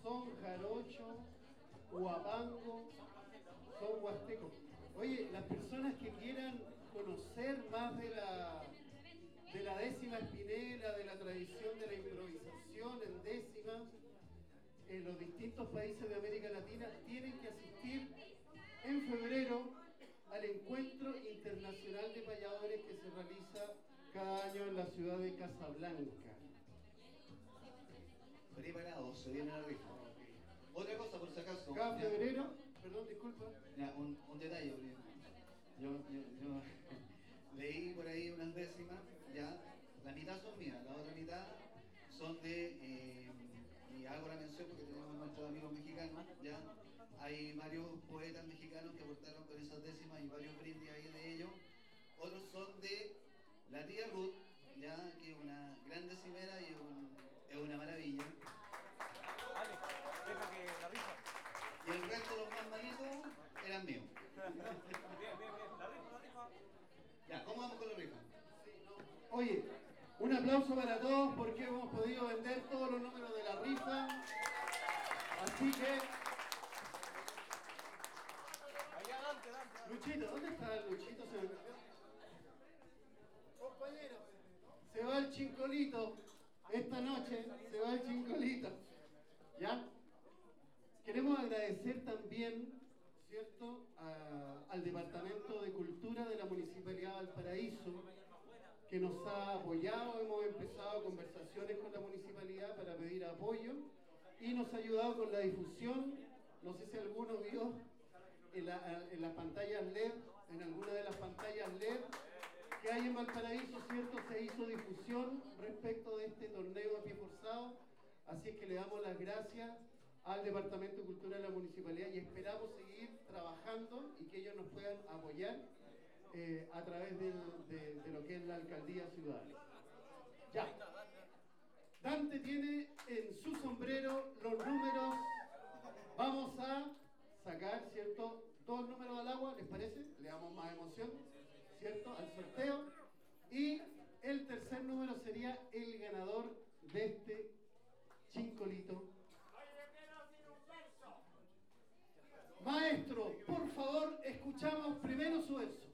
son jarochos, huapango, son huastecos. Oye, las personas que quieran conocer más de la décima espinela, de la tradición de la improvisación en décima, en los distintos países de América Latina, tienen que asistir en febrero al Encuentro Internacional de Payadores que se realiza cada año en la ciudad de Casablanca. Preparados, se viene la rifa. Otra cosa, por si acaso. Cada febrero, perdón, disculpa. Ya, un detalle. Yo leí por ahí unas décimas, ya. La mitad son mías, la otra mitad son de... y hago la mención porque tenemos nuestros amigos mexicanos, ya. Hay varios poetas mexicanos que aportaron con esas décimas y varios brindis ahí de ellos. Otros son de la tía Ruth, ya, que es una gran decimera y es una maravilla. Vale, deja que la rifa. Y el resto de los más malitos eran míos. Bien, la rifa. Ya, ¿cómo vamos con la rifa? Oye, un aplauso para todos porque hemos podido vender todos los números de la rifa. Así que... Allá adelante. Luchito, ¿dónde está el Luchito? Se me perdió. Compañero, se va el chincolito. Esta noche se va el chincolito. ¿Ya? Queremos agradecer también, ¿cierto?, al Departamento de Cultura de la Municipalidad de Valparaíso, que nos ha apoyado. Hemos empezado conversaciones con la municipalidad para pedir apoyo y nos ha ayudado con la difusión. No sé si alguno vio en las pantallas LED, en alguna de las pantallas LED que hay en Valparaíso, ¿cierto? Se hizo difusión respecto de este torneo a pie forzado. Así es que le damos las gracias al Departamento de Cultura de la Municipalidad y esperamos seguir trabajando y que ellos nos puedan apoyar a través de lo que es la Alcaldía Ciudadana. Ya. Dante tiene en su sombrero los números. Vamos a sacar, ¿cierto?, 2 números al agua, ¿les parece? Le damos más emoción, ¿cierto?, al sorteo. Y el tercer número sería el ganador de este chincolito. Maestro, por favor, escuchamos primero su verso.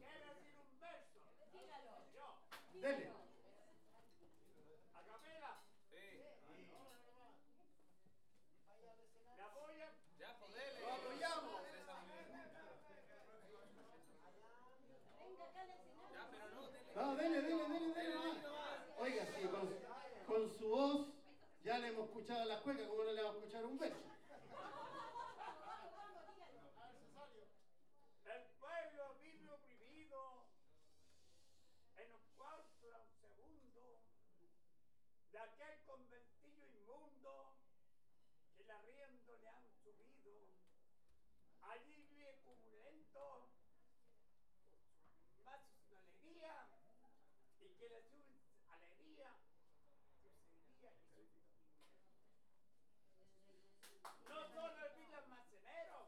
Dele. ¿A capela? Sí. ¿Me apoyan? Ya, pues dele. Lo apoyamos. Ya, pero no, dele. No, dele. Oiga, sí, con su voz ya le hemos escuchado las cuecas, ¿cómo no le vamos a escuchar un verso? El pueblo vive oprimido en un cuarto de un segundo de aquel conventillo inmundo que el arriendo le han subido. Allí vive purulento más su alegría y que le sube alegría su seguiría y su... No solo el vil almacenero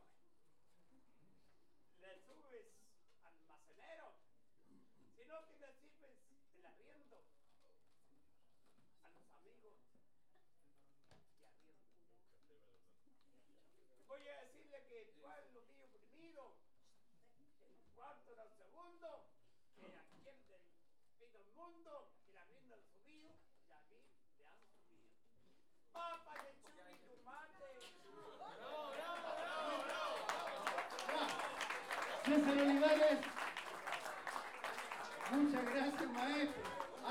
le subes almacenero, sino que le sirves el arriendo a los amigos que arriendo. Voy a decirle que el pueblo mío oprimido en un cuarto de un segundo, que a quien del fin del mundo, que la arriendo lo subió y a mí le han subido. Papa de churri mate. César Olivares, muchas gracias, maestro.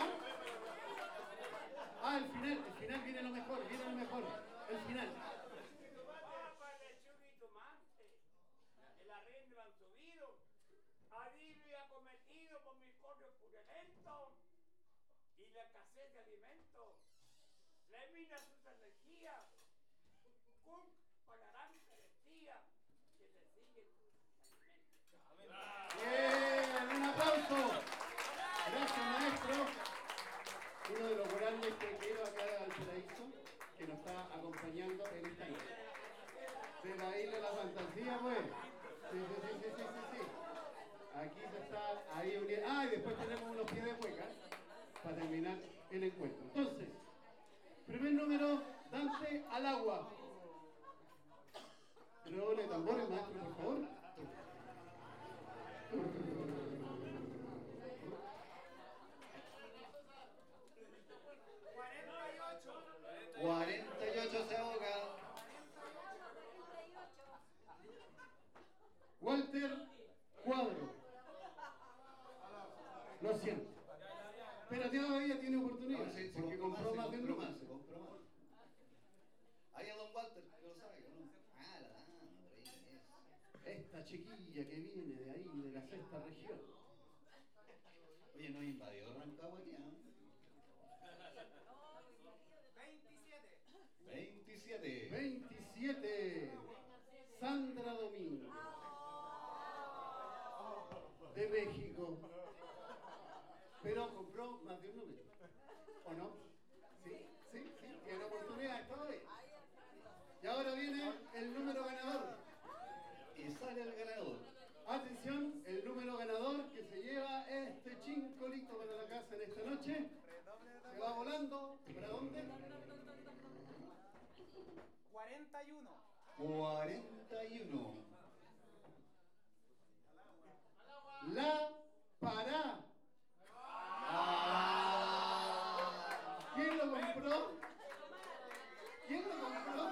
El final viene lo mejor, el final. Papa de churri tomate. El arriendo lo han subido. Alivio acometido por mi correo purulento y la escasez de alimentos. Le mina sus energías. Cum pagarán carestía que le siguen sus alimentos. Bien, un aplauso. Gracias, maestro. Uno de los grandes tequeros acá de Valparaíso que nos está acompañando en esta noche. De la isla de la fantasía, pues. Sí. Aquí se está ahí uniendo. Y después tenemos unos pies de hueca para terminar el encuentro. Entonces, primer número, Dante al agua. Redoble de tambores, maestro, por favor. 48 se ahoga. Walter Cuadro. Lo siento. Pero todavía tiene oportunidad. No, sí, porque compró más de un número. se compró más. Ahí a don Walter, que lo sabe, ¿no? Ah, la dama, por ahí es. Esta chiquilla que viene de ahí, de la sexta región. Oye, no invadió Rancagua aquí, ¿no? 27. 27. Sandra Domínguez. De México. Pero compró más de un número. ¿O no? Sí, tiene oportunidad todavía. Y ahora viene el número ganador. Y sale el ganador. Atención, el número ganador que se lleva este chincolito para la casa en esta noche. Se va volando. ¿Para dónde? 41. 41. La Pará. ¿Quién lo compró? ¿Quién lo compró?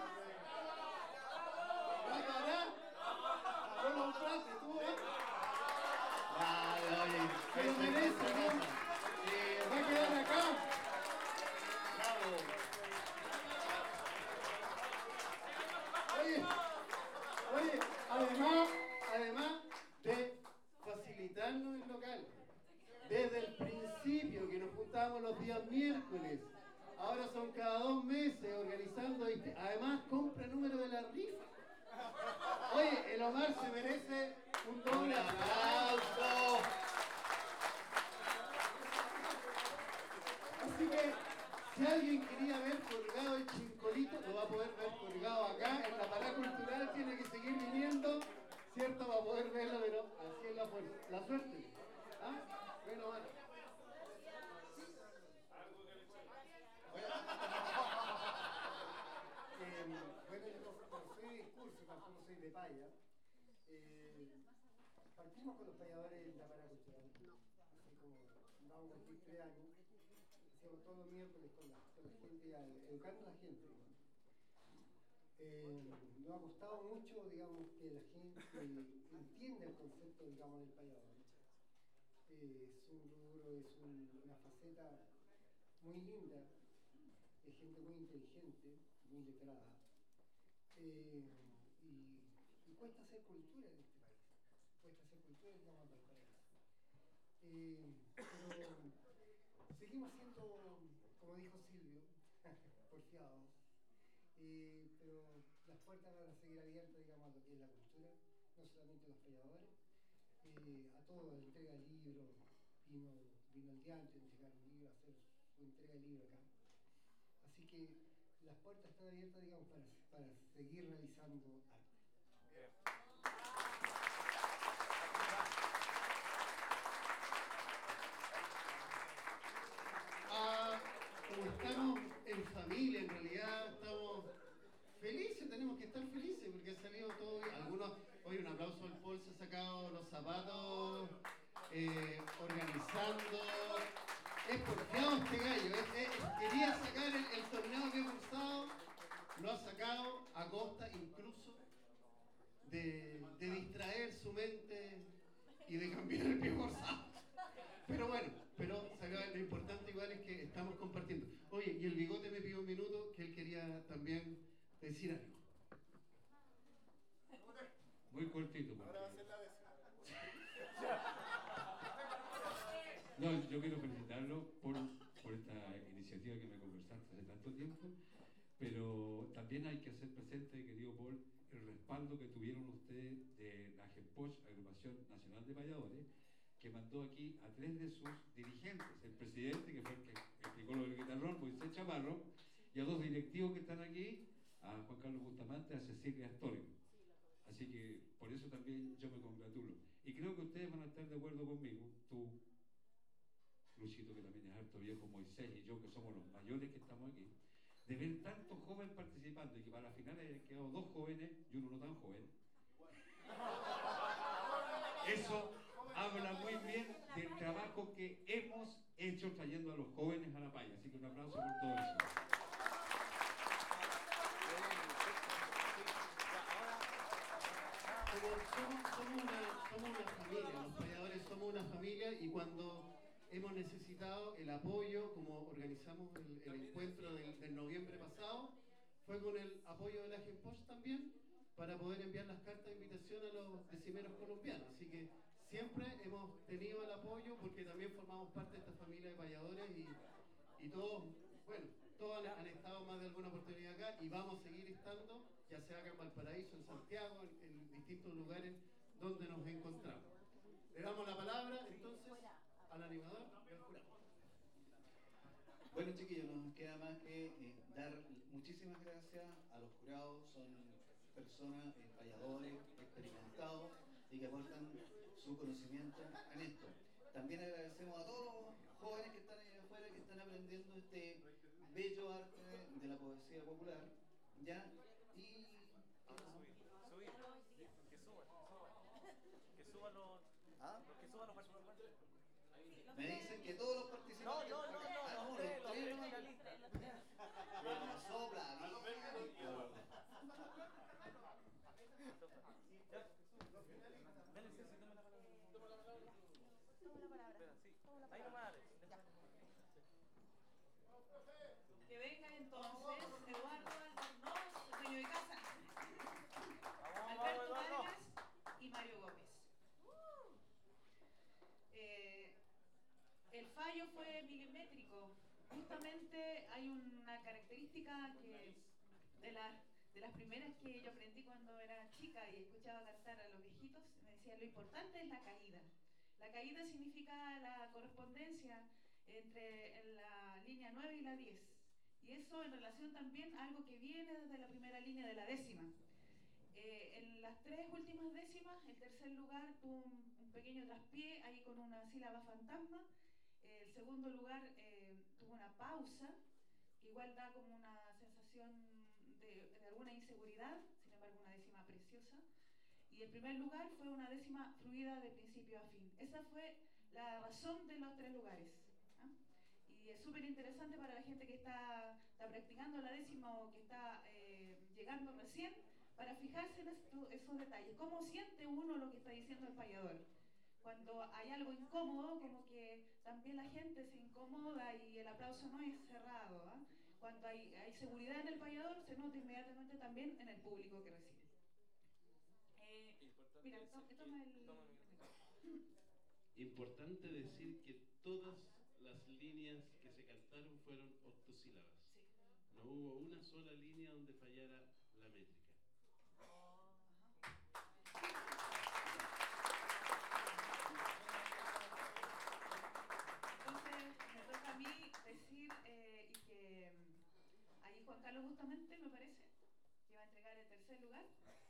La Pará. ¿Lo compraste tú, eh? Vale, oye. Se lo merece, ¿no? Va a quedar acá. Bravo. Oye, además de facilitarnos el local, desde el principio que nos juntábamos los días miércoles, ahora son cada 2 meses organizando, además compra número de la rifa. Oye, el Omar se merece un doble aplauso. Así que, si alguien quería ver colgado el chincolito, lo va a poder ver colgado acá en la Pará Cultural. Tiene que seguir viniendo, ¿cierto? Va a poder verlo, pero así es la suerte. ¿Ah? Bueno, bueno. Bueno, yo no soy de discurso, tampoco soy de paya. Partimos con los payadores en la Pará Cultural. Así como vamos a cumplir 3 años. Hacíamos todos los miércoles con la gente, educando a la gente. Nos ha costado mucho, digamos, que la gente entienda el concepto, digamos, del payador. Es un rubro, es una faceta muy linda, de gente muy inteligente, muy letrada. Y cuesta hacer cultura en este país. Cuesta hacer cultura en Valparaíso. Pero seguimos siendo, como dijo Silvio, porfiados. Pero las puertas van a seguir abiertas, digamos, a lo que es la cultura, no solamente a los payadores, a todos, la entrega de libros. Vino el día antes de entregar un libro, a hacer su entrega de libro acá. Así que las puertas están abiertas, digamos, para seguir realizando arte. Como estamos en familia, en realidad estamos felices, tenemos que estar felices porque ha salido todo bien. Algunos, hoy un aplauso al Paul, se ha sacado los zapatos, organizando. Es porfiado este gallo, quería sacar el torneo que he forzado, lo ha sacado a costa incluso de distraer su mente y de cambiar el pie forzado. Pero bueno, lo importante igual es que estamos compartiendo. Oye, y el bigote me pidió un minuto que él quería también decir algo. Muy cortito. Ahora va a ser la décima. No, yo quiero felicitarlo por esta iniciativa que me conversaste hace tanto tiempo, pero también hay que hacer presente, querido Paul, el respaldo que tuvieron ustedes de la GEPOCH, Agrupación Nacional de Payadores, que mandó aquí a 3 de sus dirigentes, el presidente, que fue el que explicó lo del guitarrón, Moisés Chaparro, y a 2 directivos que están aquí, a Juan Carlos Bustamante y a Cecilia Astorga. Así que por eso también yo me congratulo. Y creo que ustedes van a estar de acuerdo conmigo, tú, Luchito, que también es harto viejo, Moisés y yo, que somos los mayores que estamos aquí, de ver tantos jóvenes participando y que para la final hayan quedado 2 jóvenes y uno no tan joven. Eso habla muy bien del trabajo que hemos hecho trayendo a los jóvenes a la paya. Así que un aplauso por todo eso. Somos una familia, los payadores somos una familia, y cuando hemos necesitado el apoyo, como organizamos el encuentro del noviembre pasado, fue con el apoyo de la Genpost también, para poder enviar las cartas de invitación a los decimeros colombianos. Así que siempre hemos tenido el apoyo, porque también formamos parte de esta familia de payadores, y todos, bueno, todos han estado más de alguna oportunidad acá, y vamos a seguir estando, ya sea acá en Valparaíso, en Santiago, en distintos lugares donde nos encontramos. Le damos la palabra entonces al animador y al jurado. Bueno, chiquillos, no nos queda más que dar muchísimas gracias a los jurados. Son personas, payadores, experimentados, y que aportan su conocimiento en esto. También agradecemos a todos los jóvenes que están ahí afuera, que están aprendiendo este bello arte de la poesía popular, ¿ya? Y... ¿Ah? Me dicen que todos los participantes... Que vengan entonces Eduardo Albornoz, dueño de casa, Alberto Vargas y Mario Gómez. El fallo fue milimétrico. Justamente hay una característica que de las primeras que yo aprendí cuando era chica y escuchaba cantar a los viejitos, me decía: lo importante es la caída. La caída significa la correspondencia entre la línea 9 y la 10. Y eso en relación también a algo que viene desde la primera línea de la décima. En las 3 últimas décimas, el tercer lugar tuvo un pequeño traspié ahí con una sílaba fantasma. El segundo lugar tuvo una pausa, que igual da como una sensación de alguna inseguridad, sin embargo una décima preciosa. Y el primer lugar fue una décima fluida de principio a fin. Esa fue la razón de los 3 lugares. Y es súper interesante para la gente que está practicando la décima o que está llegando recién, para fijarse en esos detalles. ¿Cómo siente uno lo que está diciendo el payador? Cuando hay algo incómodo, como que también la gente se incomoda y el aplauso no es cerrado. Cuando hay seguridad en el payador, se nota inmediatamente también en el público que recibe. Mira, toma el... Importante decir que todas las líneas que se cantaron fueron octosílabas. Sí. No hubo una sola línea donde fallara la métrica. Entonces, me toca a mí decir, y que ahí Juan Carlos justamente, me parece, que va a entregar el tercer lugar.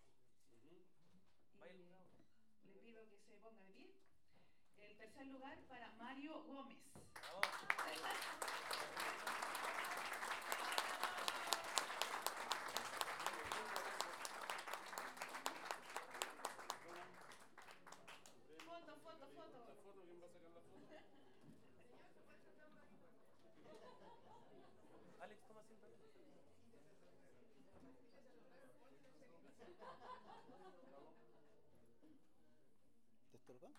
Y le pido que se ponga de pie. El tercer lugar para Mario Gómez. ¿Foto? ¿Quién va a sacar la foto? Alex, toma asiento. ¿Te estorba?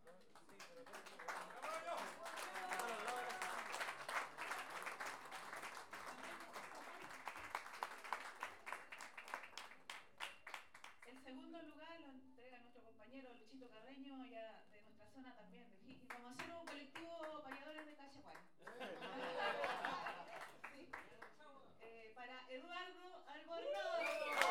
El segundo lugar lo entrega nuestro compañero Luchito Carreño, ya de nuestra zona también, de Higgins. Vamos a hacer un colectivo payadores de Cachaguay. Sí. Para Eduardo Albornoz.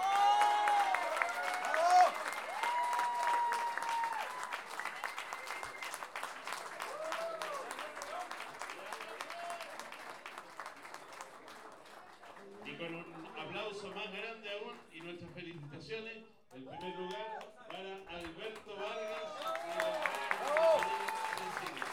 Y con un aplauso más grande aún y nuestras felicitaciones, el primer lugar para Alberto Vargas y la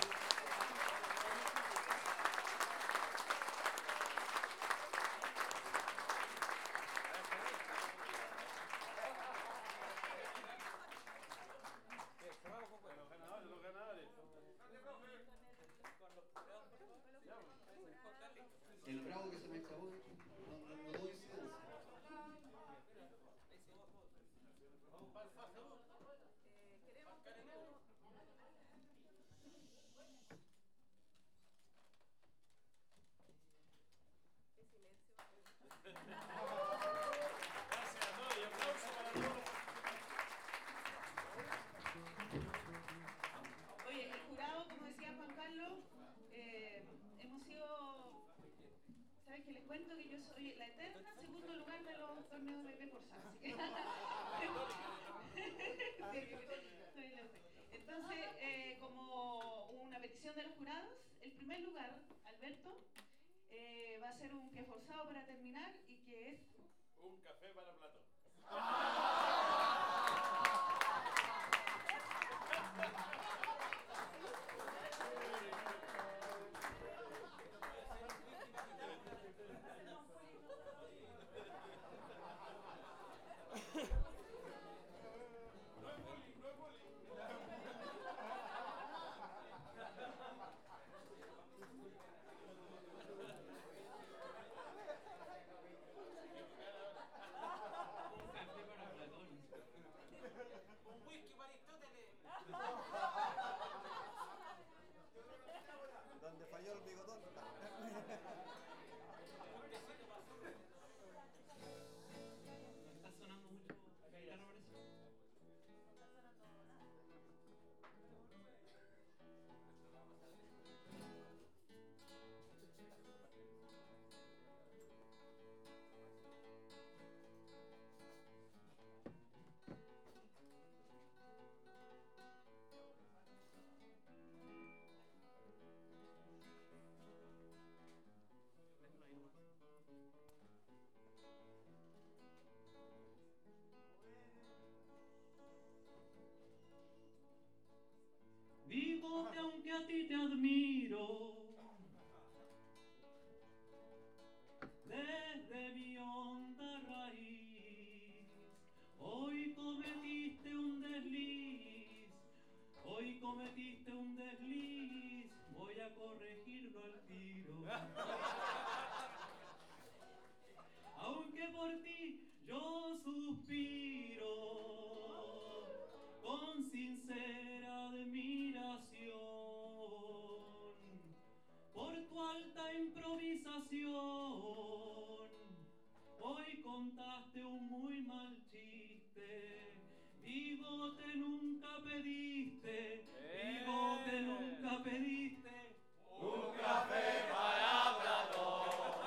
elección de los jurados. El primer lugar, Alberto, va a ser un pie forzado para terminar y que es... Un café para Platón. Donde falló el bigotón. Está sonando mucho Caetano, parece. Digo que aunque a ti te admiro, desde mi honda raíz, hoy cometiste un desliz, hoy cometiste un desliz, voy a corregirlo al tiro. Aunque por ti yo suspiro, con sincera admiración, por tu alta improvisación, hoy contaste un muy mal chiste, bigote nunca pediste, bigote nunca pediste, un café para Platón.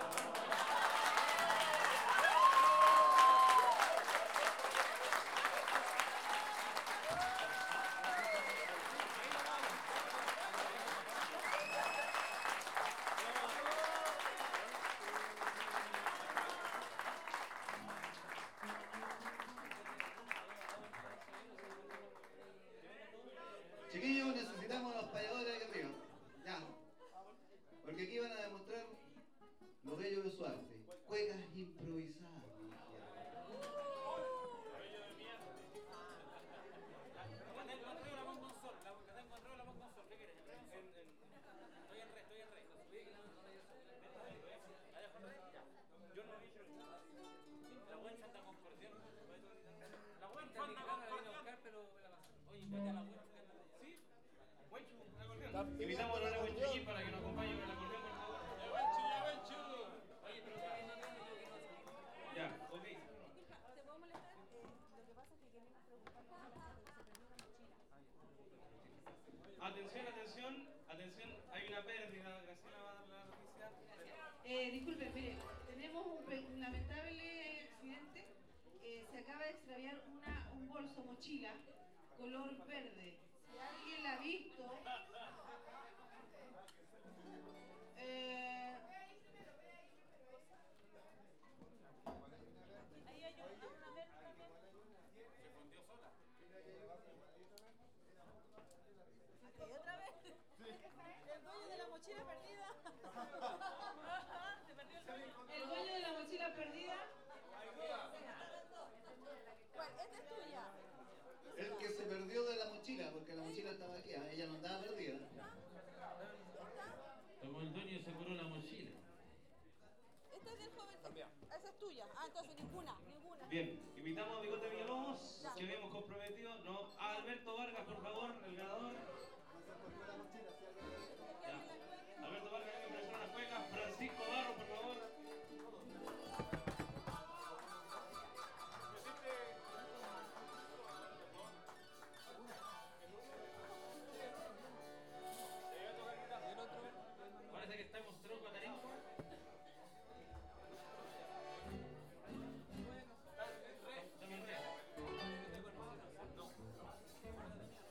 Chiquillos, necesitamos los payadores aquí arriba. Ya. Porque aquí van a demostrar lo bello de su arte. Cuecas improvisadas. Invitamos a Lorena Huenchullín para que nos acompañe con el acordeón, por favor. ¡Ya, Huenchu! Oye, pero ¿qué no tiene lo que no se... Ya, ok. Disculpa, ¿te puedo molestar? Lo que pasa es que queremos preocuparnos por la gente que se perdió una mochila. Atención, atención, atención, hay una pérdida. Graciela va a dar la noticia. Disculpen, mire, tenemos un lamentable accidente. Se acaba de extraviar un bolso mochila color verde. Si alguien la ha visto, Ahí hay una verde también. Se fundió sola. ¿Y otra vez? El dueño de la mochila perdida. Se perdió el dueño de la mochila perdida. ¿Cuál? ¿Esta es tuya? El que se perdió de la mochila, porque la mochila estaba aquí, ella no andaba perdida. Como el dueño se curó la mochila. Esta es del joven. Esa es tuya. Ah, entonces ninguna. Bien, invitamos a Bigote Villalobos, que habíamos comprometido. No, a Alberto Vargas, por favor, el ganador. Ya. Alberto Vargas, que impresora las cuecas. Francisco Barro, por favor. Parece que estamos tronco a tarimbo. También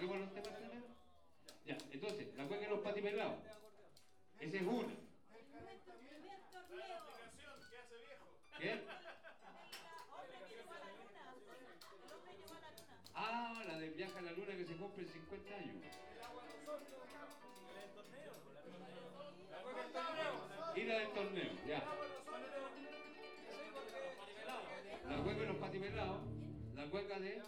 Pasemos los temas primero. Ya, entonces, la cueca de los patipelados. Esa es una. ¿Qué? Ah, la del viaje a la luna que se cumple en 50 años. Y la del torneo, ya. La cueca de los patipelados, la cueca de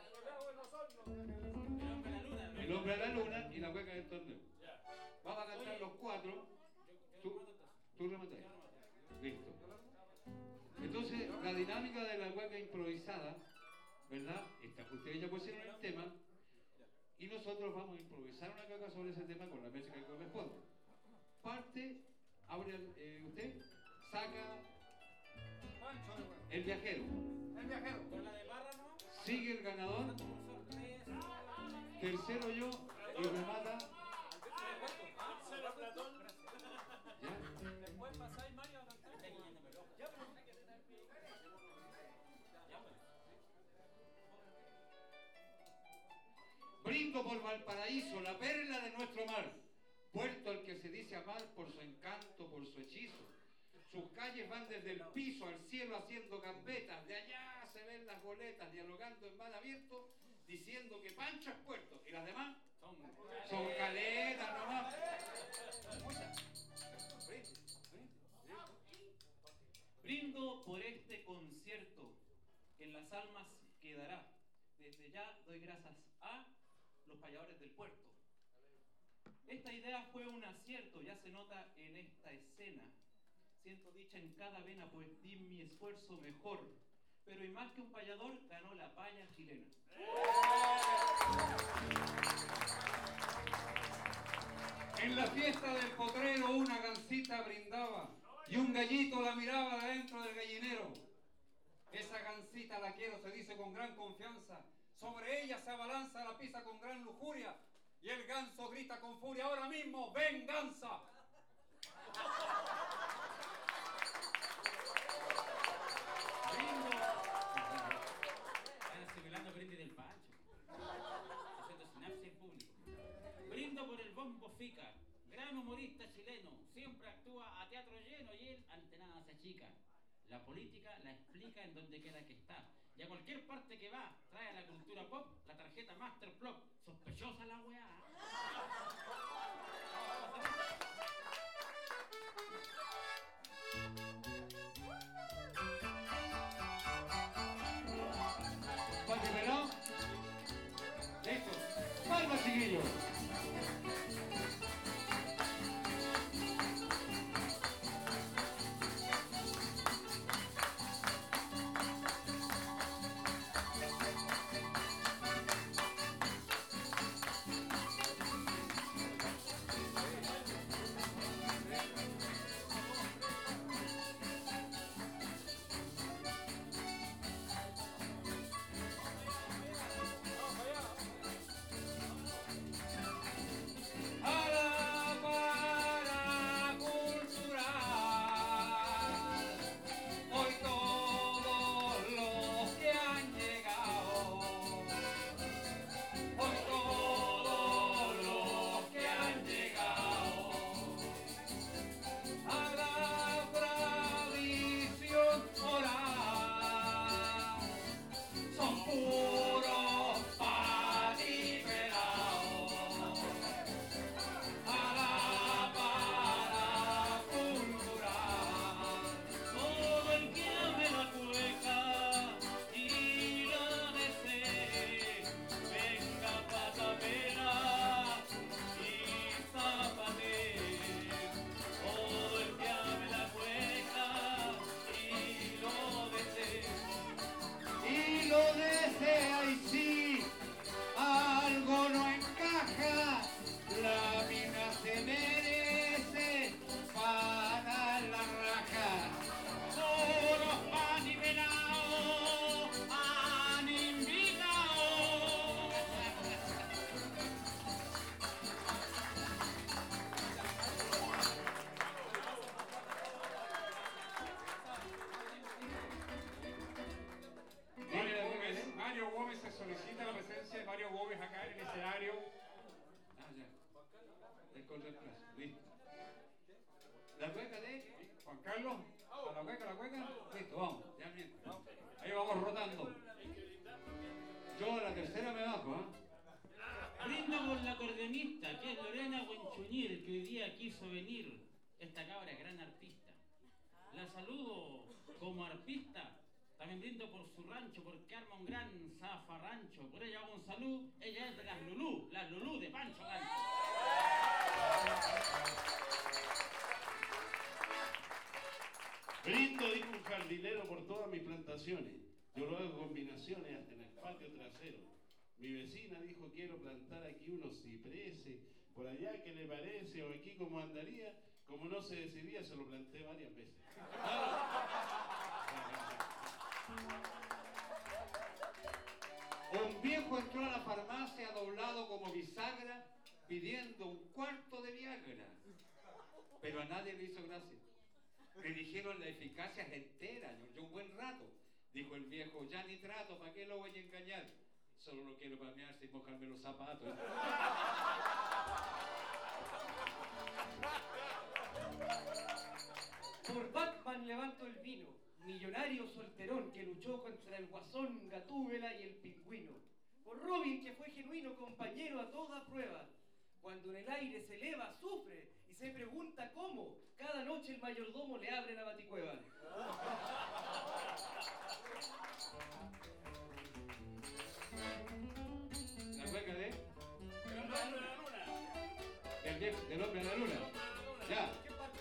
El hombre a la luna y la cueca del torneo. Vamos a cantar los cuatro. Tú rematas. Listo. Entonces, la dinámica de la cueca improvisada, ¿verdad? Ustedes ya pusieron el tema y nosotros vamos a improvisar una cueca sobre ese tema con la música que corresponde. Parte, abre usted, saca el viajero. El viajero. Con la de barra, ¿no? Sigue el ganador. Tercero yo y remata. ¿Ya? Después pasáis Mario a cantar. Brindo por Valparaíso, la perla de nuestro mar, puerto al que se dice amar por su encanto, por su hechizo. Sus calles van desde el piso al cielo haciendo gambetas, de allá se ven las goletas dialogando en mar abierto, diciendo que Pancho es puerto y las demás son caletas nomás. Brindo por este concierto que en las almas quedará. Desde ya doy gracias a los payadores del puerto. Esta idea fue un acierto, ya se nota en esta escena. Siento dicha en cada vena, pues di mi esfuerzo mejor. Pero y más que un payador, ganó la paya chilena. En la fiesta del potrero una gansita brindaba y un gallito la miraba de dentro del gallinero. Esa gansita la quiero, se dice con gran confianza. Sobre ella se abalanza la pisa con gran lujuria y el ganso grita con furia: ahora mismo, venganza. Brindo. Están asimilando brindis del Pancho. Haciendo sinapsis en público. Brindo por el Bombo Fica, gran humorista chileno. Siempre actúa a teatro lleno y él ante nada se achica. La política la explica en donde quiera que está. Y a cualquier parte que va, trae a la cultura pop la tarjeta Master Plop. Sospechosa la weá. Patipelado. Listo. Palma, chiquillos. tres plazas. Listo. La cueca de Juan Carlos. ¿A la cueca, la cueca? Listo, vamos. Ya mientras. Ahí vamos rotando. Yo a la tercera me bajo, ¿ah? Brindo por la acordeonista, que es Lorena Buenchuñir, que hoy día quiso venir. Esta cabra es gran artista. La saludo como arpista. También brindo por su rancho, porque arma un gran zafarrancho. Por ella hago un saludo. Ella es de las Lulú de Pancho Gancho. Brindo, dijo un jardinero, por todas mis plantaciones. Yo lo hago combinaciones hasta en el patio trasero. Mi vecina dijo, quiero plantar aquí unos cipreses, por allá, ¿qué le parece? O aquí, ¿cómo andaría? Como no se decidía, se lo planté varias veces. Un viejo entró a la farmacia doblado como bisagra pidiendo un cuarto de Viagra. Pero a nadie le hizo gracia. Le dijeron la eficacia es entera, yo un buen rato. Dijo el viejo, ya ni trato, ¿para qué lo voy a engañar? Solo lo quiero pamear sin mojarme los zapatos. Por Batman levanto el vino, millonario solterón que luchó contra el Guasón, Gatúbela y el Pingüino. Por Robin, que fue genuino compañero a toda prueba. Cuando en el aire se eleva, sufre y se pregunta cómo. Cada noche el mayordomo le abre la baticueva. La cueca de... Del hombre de la luna. Ya.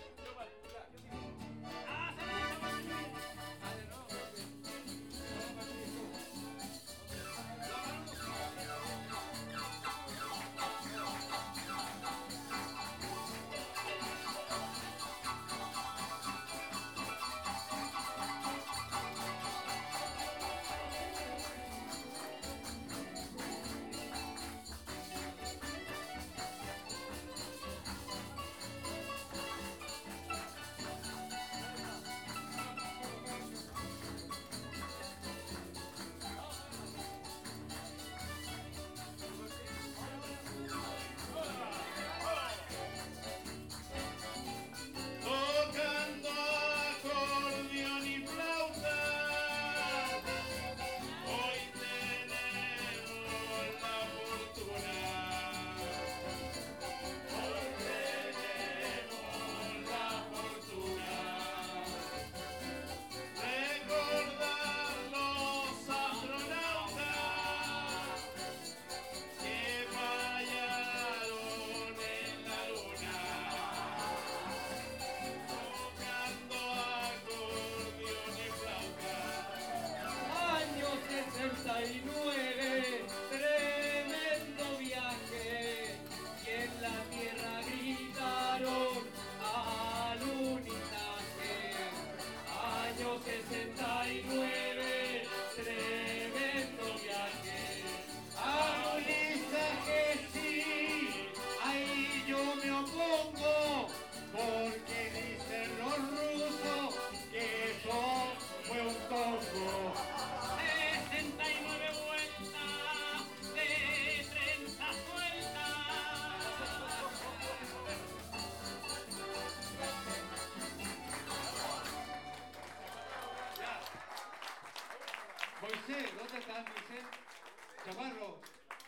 Moisés, ¿dónde estás, Moisés? Chaparro.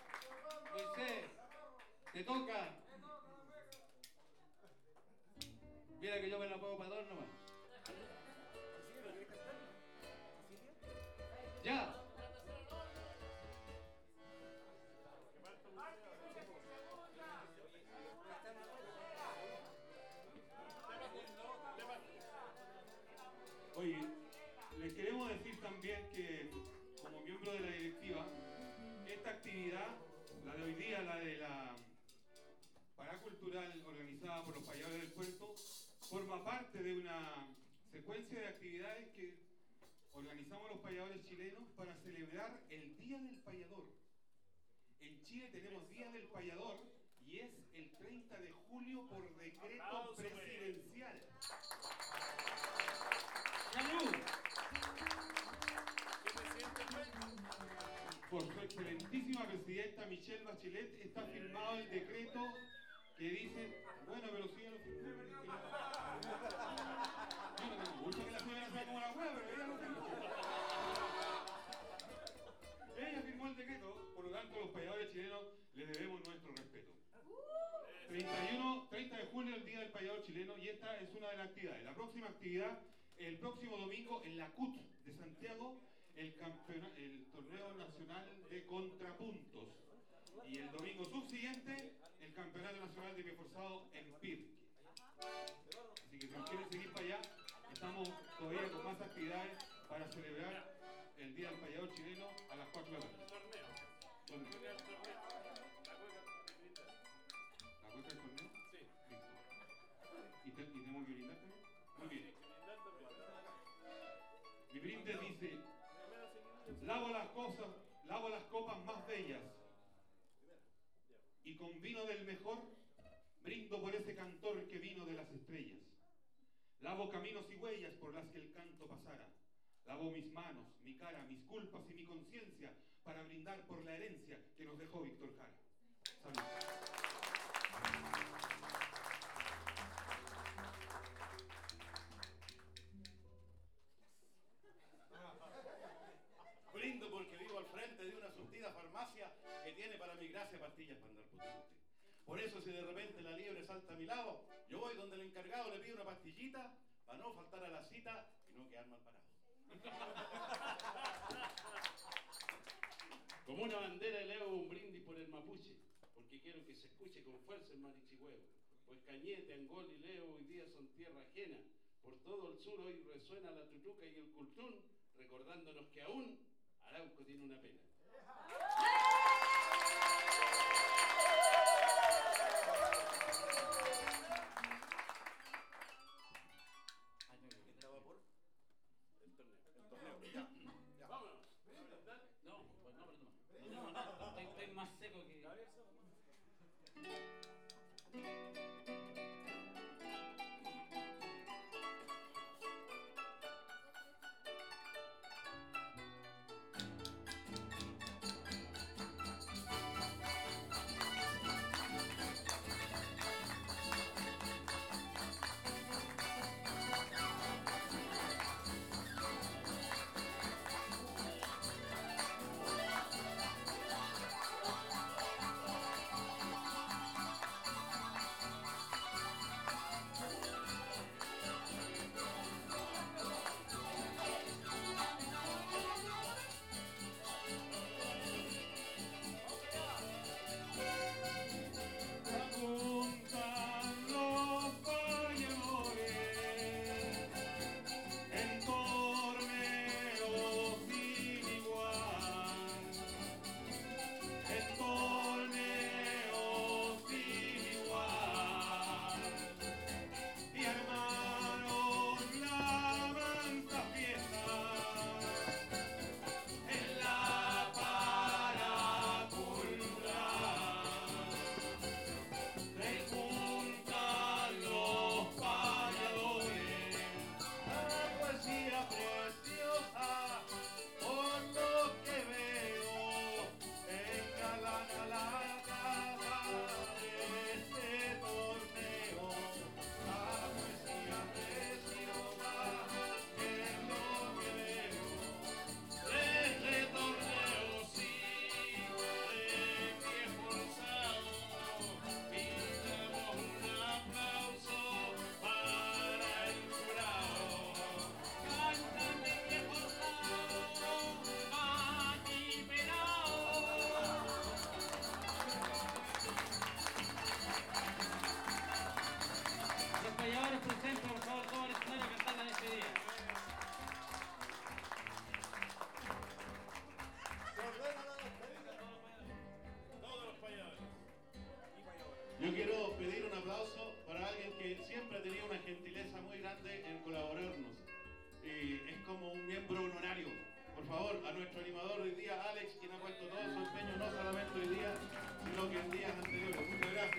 Moisés, te toca. Mira que yo me la puedo para dos nomás. Ya. Oye, les queremos decir también que, como miembro de la directiva, esta actividad, la de hoy día, la de la paracultural organizada por los payadores del puerto, forma parte de una secuencia de actividades que organizamos los payadores chilenos para celebrar el Día del Payador. En Chile tenemos Día del Payador y es el 30 de julio por decreto presidencial. ¡Salud! Por su excelentísima presidenta Michelle Bachelet está firmado el decreto que dice, bueno, pero sí, yo no tengo mucho que la señora sea como la hueá, pero ella no tengo. Ella firmó el decreto, por lo tanto los payadores chilenos le debemos nuestro respeto. 30 de julio, el Día del Payador Chileno, y esta es una de las actividades. La próxima actividad, el próximo domingo, en la CUT de Santiago, el torneo nacional de contrapuntos. Y el domingo subsiguiente, el campeonato nacional de pie forzado en Pirque. Así que si nos quieren seguir para allá, estamos todavía con más actividades para celebrar el Día del Payador Chileno a las 4 de la tarde. ¿Torneo? ¿La cuenta del torneo? Sí. Listo. ¿Y tenemos que brindar también? Muy bien. Mi brindis dice: lavo las copas más bellas y con vino del mejor brindo por ese cantor que vino de las estrellas. Lavo caminos y huellas por las que el canto pasara. Lavo mis manos, mi cara, mis culpas y mi conciencia para brindar por la herencia que nos dejó Víctor Jara. Salud. Brindo porque vivo al frente de una surtida farmacia que tiene para mi gracia pastillas para andar potente. Por eso si de repente la liebre salta a mi lado, yo voy donde el encargado le pido una pastillita para no faltar a la cita y no quedar mal parado. Como una bandera elevo un brindis por el mapuche, porque quiero que se escuche con fuerza el marichihuevo. Pues Cañete, Angol y Leo hoy día son tierra ajena. Por todo el sur hoy resuena la tutuca y el cultún, recordándonos que aún Arauco tiene una pena. Estoy más seco que... Yo quiero pedir un aplauso para alguien que siempre ha tenido una gentileza muy grande en colaborarnos. Es como un miembro honorario. Por favor, a nuestro animador hoy día, Alex, quien ha puesto todo su empeño no solamente hoy día, sino que en días anteriores. Muchas gracias.